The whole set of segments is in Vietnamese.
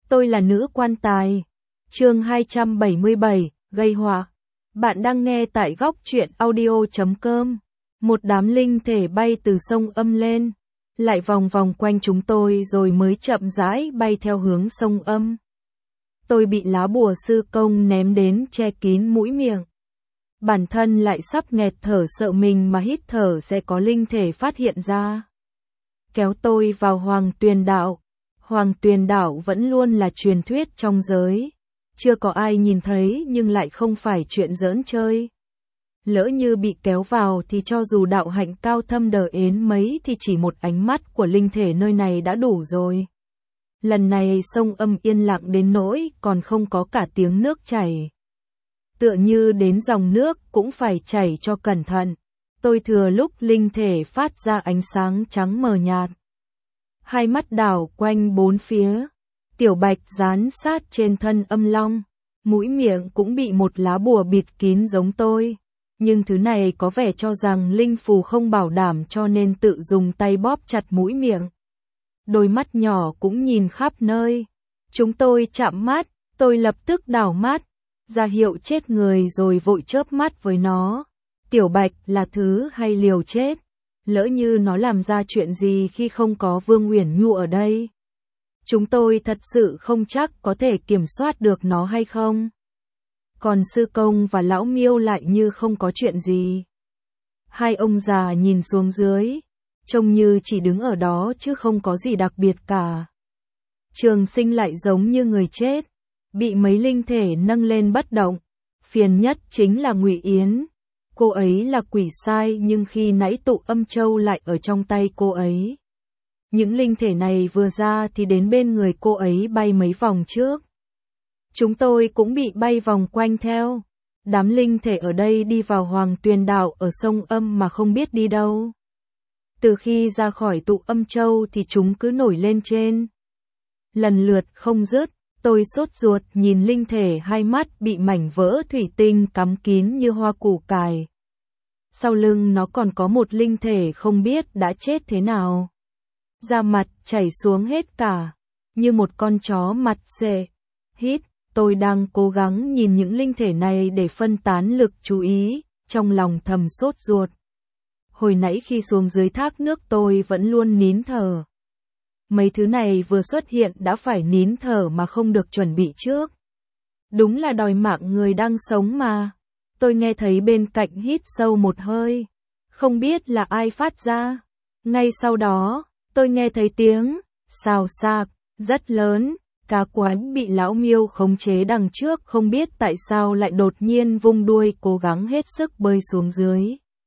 Tôi là nữ quan tài. Chương 277, gây họa. Bạn đang nghe tại góc truyện audio.com. Một đám linh thể bay từ sông Âm lên, lại vòng vòng quanh chúng tôi rồi mới chậm rãi bay theo hướng sông Âm. Tôi bị lá bùa sư công ném đến che kín mũi miệng. Bản thân lại sắp nghẹt thở, sợ mình mà hít thở sẽ có linh thể phát hiện ra. Kéo tôi vào Hoàng Tuyền Đạo. Hoàng Tuyền Đạo vẫn luôn là truyền thuyết trong giới. Chưa có ai nhìn thấy nhưng lại không phải chuyện giỡn chơi. Lỡ như bị kéo vào thì cho dù đạo hạnh cao thâm đờ ến mấy thì chỉ một ánh mắt của linh thể nơi này đã đủ rồi. Lần này sông Âm yên lặng đến nỗi còn không có cả tiếng nước chảy. Tựa như đến dòng nước cũng phải chảy cho cẩn thận. Tôi thừa lúc linh thể phát ra ánh sáng trắng mờ nhạt. Hai mắt đảo quanh bốn phía. Tiểu Bạch dán sát trên thân Âm Long. Mũi miệng cũng bị một lá bùa bịt kín giống tôi. Nhưng thứ này có vẻ cho rằng linh phù không bảo đảm cho nên tự dùng tay bóp chặt mũi miệng. Đôi mắt nhỏ cũng nhìn khắp nơi. Chúng tôi chạm mắt, tôi lập tức đảo mắt, ra hiệu chết người rồi vội chớp mắt với nó. Tiểu Bạch là thứ hay liều chết. Lỡ như nó làm ra chuyện gì khi không có Vương Uyển Nhu ở đây. Chúng tôi thật sự không chắc có thể kiểm soát được nó hay không. Còn sư công và lão Miêu lại như không có chuyện gì. Hai ông già nhìn xuống dưới, trông như chỉ đứng ở đó chứ không có gì đặc biệt cả. Trường Sinh lại giống như người chết, bị mấy linh thể nâng lên bất động. Phiền nhất chính là Ngụy Yến. Cô ấy là quỷ sai nhưng khi nãy tụ âm châu lại ở trong tay cô ấy. Những linh thể này vừa ra thì đến bên người cô ấy bay mấy vòng trước. Chúng tôi cũng bị bay vòng quanh theo. Đám linh thể ở đây đi vào Hoàng Tuyền Đạo ở sông Âm mà không biết đi đâu. Từ khi ra khỏi tụ âm châu thì chúng cứ nổi lên trên. Lần lượt không dứt, tôi sốt ruột nhìn linh thể hai mắt bị mảnh vỡ thủy tinh cắm kín như hoa củ cải. Sau lưng nó còn có một linh thể không biết đã chết thế nào. Da mặt chảy xuống hết cả, như một con chó mặt xệ. Hít, tôi đang cố gắng nhìn những linh thể này để phân tán lực chú ý, trong lòng thầm sốt ruột. Hồi nãy khi xuống dưới thác nước tôi vẫn luôn nín thở. Mấy thứ này vừa xuất hiện đã phải nín thở mà không được chuẩn bị trước. Đúng là đòi mạng người đang sống mà. Tôi nghe thấy bên cạnh hít sâu một hơi. Không biết là ai phát ra. Ngay sau đó, tôi nghe thấy tiếng xào xạc, rất lớn. Cá quái bị lão Miêu khống chế đằng trước không biết tại sao lại đột nhiên vung đuôi cố gắng hết sức bơi xuống dưới.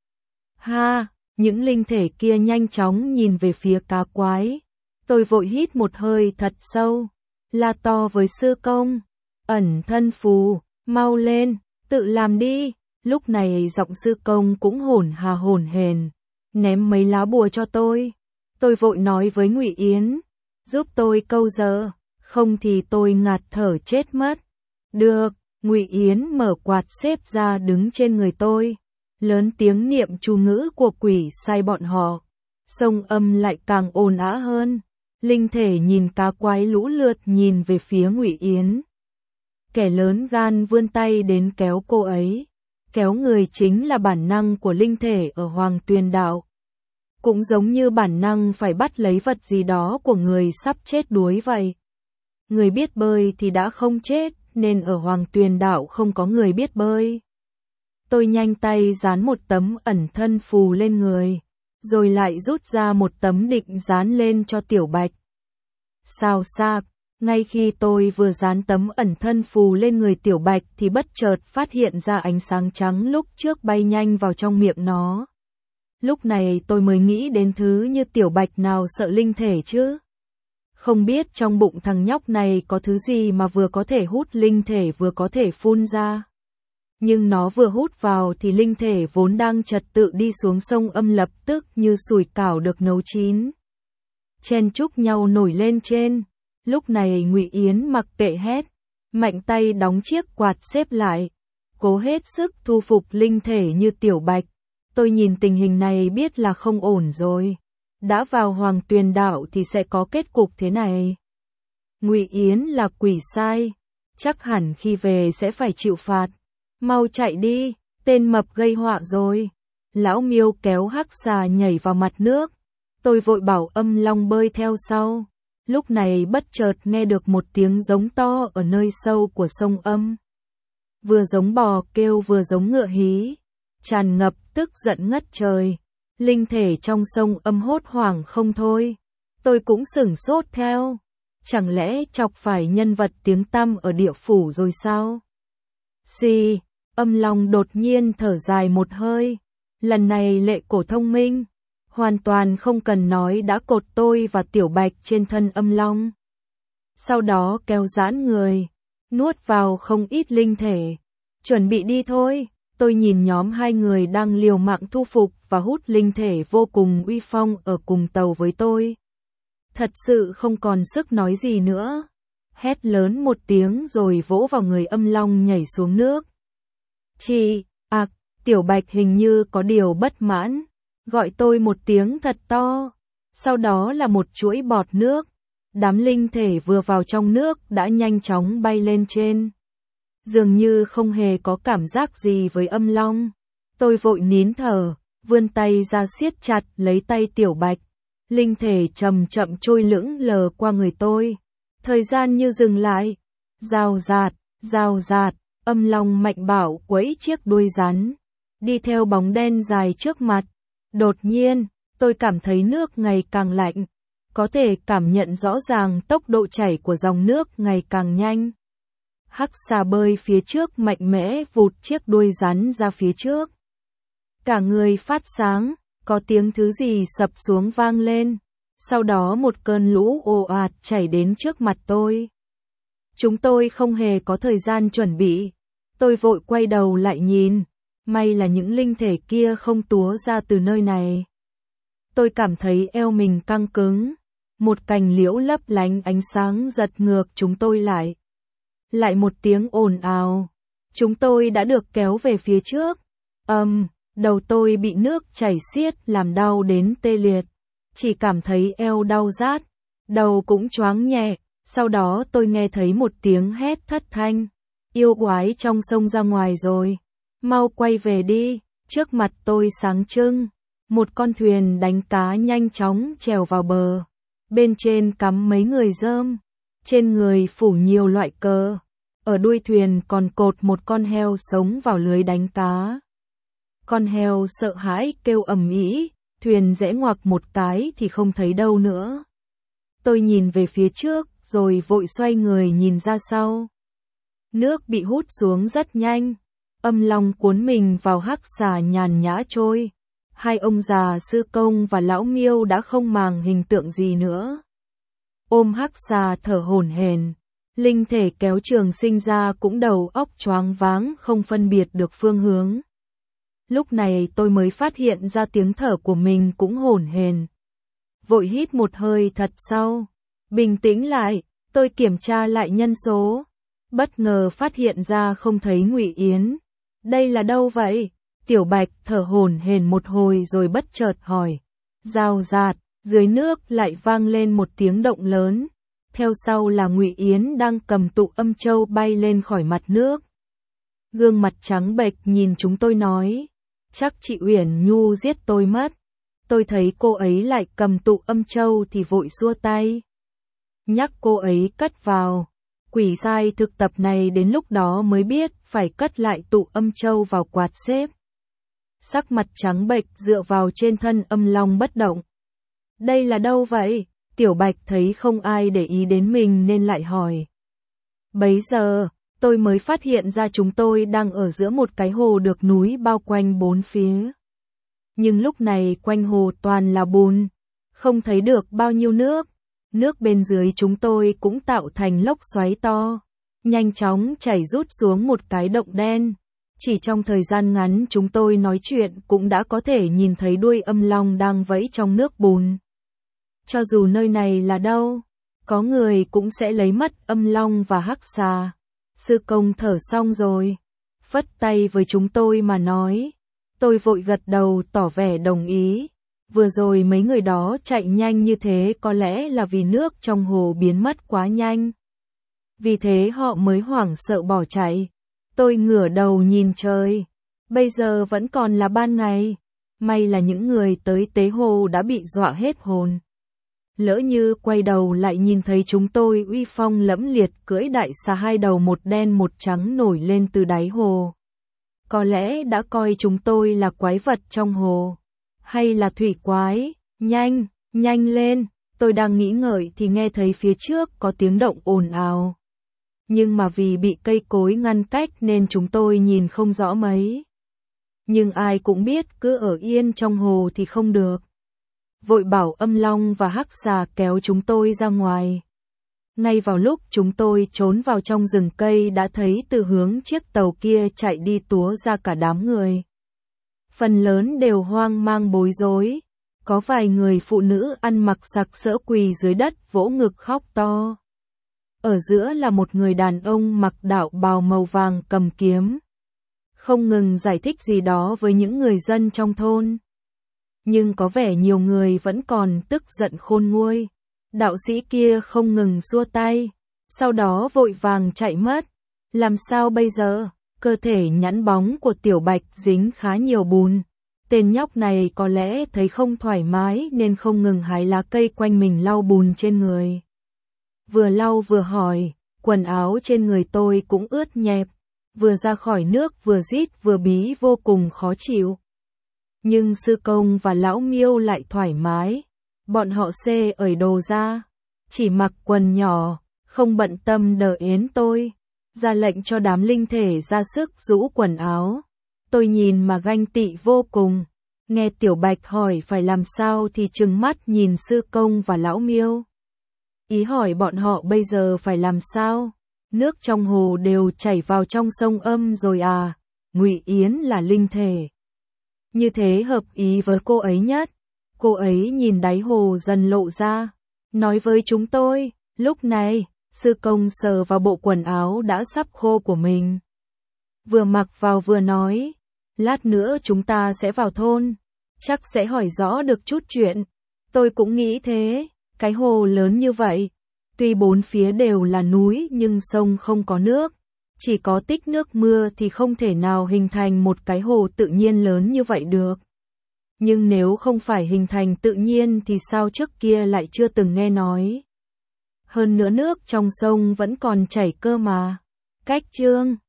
Ha, những linh thể kia nhanh chóng nhìn về phía cá quái. Tôi vội hít một hơi thật sâu, la to với sư công, ẩn thân phù, mau lên, tự làm đi. Lúc này giọng sư công cũng hổn hển, ném mấy lá bùa cho tôi. Tôi vội nói với Ngụy Yến, giúp tôi câu giờ, không thì tôi ngạt thở chết mất. Được, Ngụy Yến mở quạt xếp ra đứng trên người tôi, lớn tiếng niệm chú ngữ của quỷ sai bọn họ. Sông Âm lại càng ồn ào hơn. Linh thể nhìn cá quái lũ lượt nhìn về phía Ngụy Yến. Kẻ lớn gan vươn tay đến kéo cô ấy. Kéo người chính là bản năng của linh thể ở Hoàng Tuyền Đạo. Cũng giống như bản năng phải bắt lấy vật gì đó của người sắp chết đuối vậy. Người biết bơi thì đã không chết, nên ở Hoàng Tuyền Đạo không có người biết bơi. Tôi nhanh tay dán một tấm ẩn thân phù lên người, rồi lại rút ra một tấm định dán lên cho Tiểu Bạch. Xào xạc, ngay khi tôi vừa dán tấm ẩn thân phù lên người Tiểu Bạch thì bất chợt phát hiện ra ánh sáng trắng lúc trước bay nhanh vào trong miệng nó. Lúc này tôi mới nghĩ đến thứ như Tiểu Bạch nào sợ linh thể chứ. Không biết trong bụng thằng nhóc này có thứ gì mà vừa có thể hút linh thể vừa có thể phun ra. Nhưng nó vừa hút vào thì linh thể vốn đang trật tự đi xuống sông Âm lập tức như sủi cảo được nấu chín. Chen chúc nhau nổi lên trên. Lúc này Ngụy Yến mặc kệ hét, mạnh tay đóng chiếc quạt xếp lại, cố hết sức thu phục linh thể như Tiểu Bạch. Tôi nhìn tình hình này biết là không ổn rồi. Đã vào Hoàng Tuyền Đạo thì sẽ có kết cục thế này. Ngụy Yến là quỷ sai, chắc hẳn khi về sẽ phải chịu phạt. Mau chạy đi, tên mập gây họa rồi. Lão Miêu kéo hắc xà nhảy vào mặt nước. Tôi vội bảo Âm Long bơi theo sau. Lúc này bất chợt nghe được một tiếng giống to ở nơi sâu của sông Âm. Vừa giống bò kêu vừa giống ngựa hí, tràn ngập tức giận ngất trời. Linh thể trong sông Âm hốt hoảng không thôi. Tôi cũng sửng sốt theo. Chẳng lẽ chọc phải nhân vật tiếng tăm ở địa phủ rồi sao? Xì, Âm Long đột nhiên thở dài một hơi. Lần này Lệ Cổ thông minh, hoàn toàn không cần nói đã cột tôi và Tiểu Bạch trên thân Âm Long. Sau đó kéo giãn người, nuốt vào không ít linh thể. Chuẩn bị đi thôi. Tôi nhìn nhóm hai người đang liều mạng thu phục và hút linh thể vô cùng uy phong ở cùng tàu với tôi. Thật sự không còn sức nói gì nữa. Hét lớn một tiếng rồi vỗ vào người Âm Long nhảy xuống nước. Chị, Tiểu Bạch hình như có điều bất mãn, gọi tôi một tiếng thật to. Sau đó là một chuỗi bọt nước. Đám linh thể vừa vào trong nước đã nhanh chóng bay lên trên. Dường như không hề có cảm giác gì với Âm Long. Tôi vội nín thở, vươn tay ra siết chặt lấy tay Tiểu Bạch. Linh thể chậm chậm trôi lững lờ qua người tôi. Thời gian như dừng lại. Rào rạt, Âm Long mạnh bạo quẫy chiếc đuôi rắn, đi theo bóng đen dài trước mặt. Đột nhiên, tôi cảm thấy nước ngày càng lạnh, có thể cảm nhận rõ ràng tốc độ chảy của dòng nước ngày càng nhanh. Hắc xà bơi phía trước mạnh mẽ vụt chiếc đuôi rắn ra phía trước. Cả người phát sáng, có tiếng thứ gì sập xuống vang lên. Sau đó một cơn lũ ồ ạt chảy đến trước mặt tôi. Chúng tôi không hề có thời gian chuẩn bị. Tôi vội quay đầu lại nhìn. May là những linh thể kia không túa ra từ nơi này. Tôi cảm thấy eo mình căng cứng. Một cành liễu lấp lánh ánh sáng giật ngược chúng tôi lại. Lại một tiếng ồn ào. Chúng tôi đã được kéo về phía trước. Đầu tôi bị nước chảy xiết làm đau đến tê liệt. Chỉ cảm thấy eo đau rát. Đầu cũng choáng nhẹ. Sau đó tôi nghe thấy một tiếng hét thất thanh. Yêu quái trong sông ra ngoài rồi. Mau quay về đi. Trước mặt tôi sáng trưng. Một con thuyền đánh cá nhanh chóng trèo vào bờ. Bên trên cắm mấy người rơm. Trên người phủ nhiều loại cờ. Ở đuôi thuyền còn cột một con heo sống vào lưới đánh cá. Con heo sợ hãi kêu ầm ĩ, thuyền rẽ ngoặc một cái thì không thấy đâu nữa. Tôi nhìn về phía trước, rồi vội xoay người nhìn ra sau. Nước bị hút xuống rất nhanh. Âm Long cuốn mình vào hắc xà nhàn nhã trôi. Hai ông già Sư Công và Lão Miêu đã không màng hình tượng gì nữa. Ôm hắc xà thở hổn hển. Linh thể kéo Trường Sinh ra cũng đầu óc choáng váng không phân biệt được phương hướng. Lúc này tôi mới phát hiện ra tiếng thở của mình cũng hổn hển. Vội hít một hơi thật sâu. Bình tĩnh lại, tôi kiểm tra lại nhân số. Bất ngờ phát hiện ra không thấy Ngụy Yến. Đây là đâu vậy? Tiểu Bạch thở hổn hển một hồi rồi bất chợt hỏi. Rào rạt, dưới nước lại vang lên một tiếng động lớn. Theo sau là Ngụy Yến đang cầm tụ âm châu bay lên khỏi mặt nước. Gương mặt trắng bệch nhìn chúng tôi nói. Chắc chị Uyển Nhu giết tôi mất. Tôi thấy cô ấy lại cầm tụ âm châu thì vội xua tay. Nhắc cô ấy cất vào. Quỷ sai thực tập này đến lúc đó mới biết phải cất lại tụ âm châu vào quạt xếp. Sắc mặt trắng bệch dựa vào trên thân Âm Long bất động. Đây là đâu vậy? Tiểu Bạch thấy không ai để ý đến mình nên lại hỏi. Bấy giờ, tôi mới phát hiện ra chúng tôi đang ở giữa một cái hồ được núi bao quanh bốn phía. Nhưng lúc này quanh hồ toàn là bùn, không thấy được bao nhiêu nước. Nước bên dưới chúng tôi cũng tạo thành lốc xoáy to, nhanh chóng chảy rút xuống một cái động đen. Chỉ trong thời gian ngắn chúng tôi nói chuyện cũng đã có thể nhìn thấy đuôi Âm Long đang vẫy trong nước bùn. Cho dù nơi này là đâu, có người cũng sẽ lấy mất Âm Long và hắc xà. Sư Công thở xong rồi, phất tay với chúng tôi mà nói. Tôi vội gật đầu tỏ vẻ đồng ý. Vừa rồi mấy người đó chạy nhanh như thế có lẽ là vì nước trong hồ biến mất quá nhanh. Vì thế họ mới hoảng sợ bỏ chạy. Tôi ngửa đầu nhìn trời. Bây giờ vẫn còn là ban ngày. May là những người tới tế hồ đã bị dọa hết hồn. Lỡ như quay đầu lại nhìn thấy chúng tôi uy phong lẫm liệt cưỡi đại xà hai đầu một đen một trắng nổi lên từ đáy hồ. Có lẽ đã coi chúng tôi là quái vật trong hồ. Hay là thủy quái. Nhanh, nhanh lên. Tôi đang nghĩ ngợi thì nghe thấy phía trước có tiếng động ồn ào. Nhưng mà vì bị cây cối ngăn cách nên chúng tôi nhìn không rõ mấy. Nhưng ai cũng biết cứ ở yên trong hồ thì không được. Vội bảo Âm Long và Hắc Xà kéo chúng tôi ra ngoài. Ngay vào lúc chúng tôi trốn vào trong rừng cây đã thấy từ hướng chiếc tàu kia chạy đi túa ra cả đám người. Phần lớn đều hoang mang bối rối. Có vài người phụ nữ ăn mặc sặc sỡ quỳ dưới đất vỗ ngực khóc to. Ở giữa là một người đàn ông mặc đạo bào màu vàng cầm kiếm. Không ngừng giải thích gì đó với những người dân trong thôn. Nhưng có vẻ nhiều người vẫn còn tức giận khôn nguôi. Đạo sĩ kia không ngừng xua tay. Sau đó vội vàng chạy mất. Làm sao bây giờ? Cơ thể nhẵn bóng của Tiểu Bạch dính khá nhiều bùn. Tên nhóc này có lẽ thấy không thoải mái nên không ngừng hái lá cây quanh mình lau bùn trên người. Vừa lau vừa hỏi, quần áo trên người tôi cũng ướt nhẹp. Vừa ra khỏi nước vừa rít vừa bí vô cùng khó chịu. Nhưng Sư Công và Lão Miêu lại thoải mái. Bọn họ xê ởi đồ ra. Chỉ mặc quần nhỏ, không bận tâm đờ yến tôi. Ra lệnh cho đám linh thể ra sức rũ quần áo. Tôi nhìn mà ganh tị vô cùng. Nghe Tiểu Bạch hỏi phải làm sao thì trừng mắt nhìn Sư Công và Lão Miêu. Ý hỏi bọn họ bây giờ phải làm sao? Nước trong hồ đều chảy vào trong sông Âm rồi à? Ngụy Yến là linh thể. Như thế hợp ý với cô ấy nhất. Cô ấy nhìn đáy hồ dần lộ ra. Nói với chúng tôi, lúc này, Sư Công sờ vào bộ quần áo đã sắp khô của mình. Vừa mặc vào vừa nói, lát nữa chúng ta sẽ vào thôn. Chắc sẽ hỏi rõ được chút chuyện. Tôi cũng nghĩ thế, cái hồ lớn như vậy. Tuy bốn phía đều là núi nhưng sông không có nước. Chỉ có tích nước mưa thì không thể nào hình thành một cái hồ tự nhiên lớn như vậy được. Nhưng nếu không phải hình thành tự nhiên thì sao trước kia lại chưa từng nghe nói. Hơn nữa nước trong sông vẫn còn chảy cơ mà. Cách chương